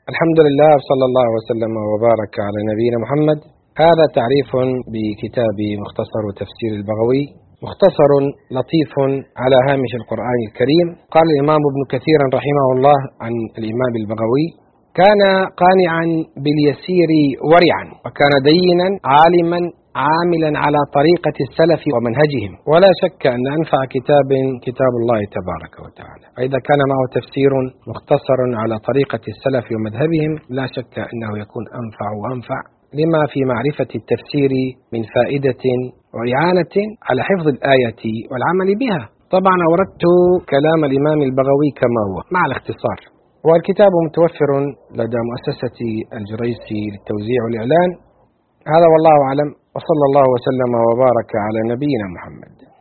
الحمد لله، صلى الله وسلم وبارك على نبينا محمد. هذا تعريف بكتاب مختصر تفسير البغوي، مختصر لطيف على هامش القرآن الكريم. قال الإمام ابن كثير رحمه الله عن الإمام البغوي: كان قانعا باليسير ورعا، وكان دينا عالما عاملا على طريقة السلف ومنهجهم، ولا شك أن أنفع كتاب الله تبارك وتعالى. فإذا كان معه تفسير مختصر على طريقة السلف ومذهبهم، لا شك أنه يكون أنفع وأنفع لما في معرفة التفسير من فائدة وإعانة على حفظ الآية والعمل بها. طبعا أوردت كلام الإمام البغوي كما هو مع الاختصار، والكتاب متوفر لدى مؤسسة الجريسي للتوزيع والإعلان. هذا والله أعلم، وصلى الله وسلم وبارك على نبينا محمد.